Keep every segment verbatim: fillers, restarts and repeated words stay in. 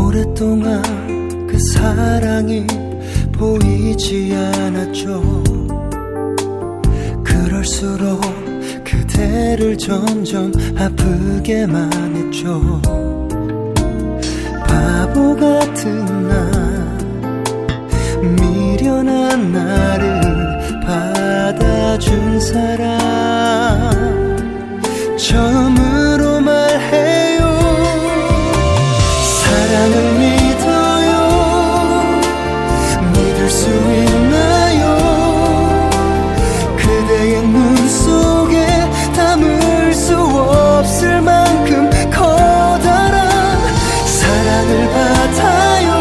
오랫동안 그 사랑이 보이지 않았죠. 그럴수록 그대를 점점 아프게만 했죠. 바보 같은 나, 미련한 나를 받아준 사람, 처음으로 말해요. 사랑을 믿어요. 믿을 수 있나요? 그대의 눈 속에 담을 수 없을 만큼 커다란 사랑을 받아요.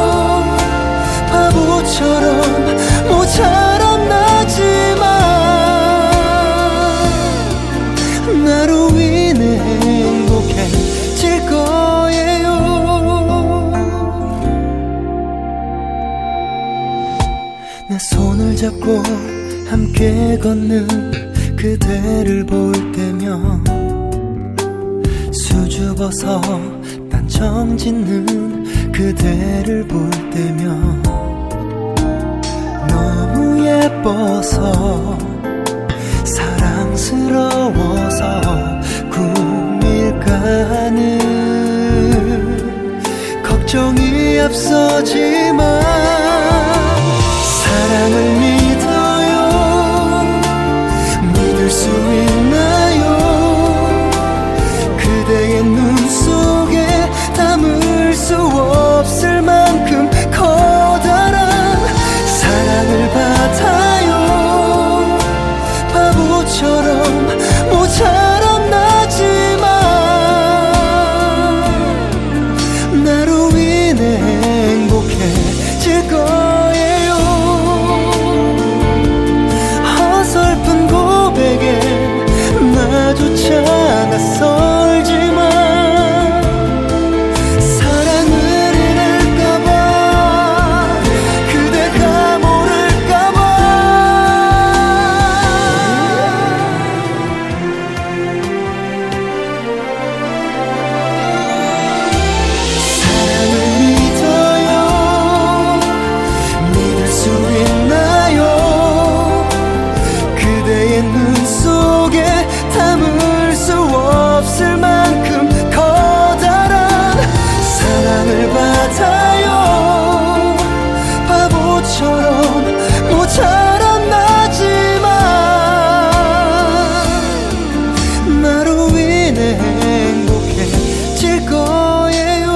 바보처럼 모처럼 나지만 나로 인해 행복해질 거예요. 내 손을 잡고 함께 걷는 그대를 볼 때면 수줍어서 딴청 짓는 그대를 볼 때면 너무 예뻐서 사랑스러워서 꿈일까 하는 걱정이 앞서지만 사랑을 믿어요. 믿을 수 있나요? 그대의 눈 속에 담을 수 없을 만큼 커다란 사랑을 받아요. 바보처럼 모처럼 나지만 나로 인해 행복해질 거예요. 어설픈 고백에 나조차 낯설지만 사랑을 잃을까봐 그대가 모를까봐 사랑을 믿어요. 믿을 수 있나요? 그대의 눈 속에 담을 수 없을 만큼 커다란 사랑을 받아요. 바보처럼 모처럼 나지만 나로 인해 행복해질 거예요.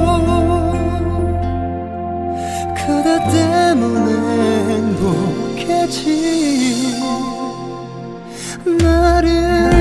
그대 때문에 행복해진 나를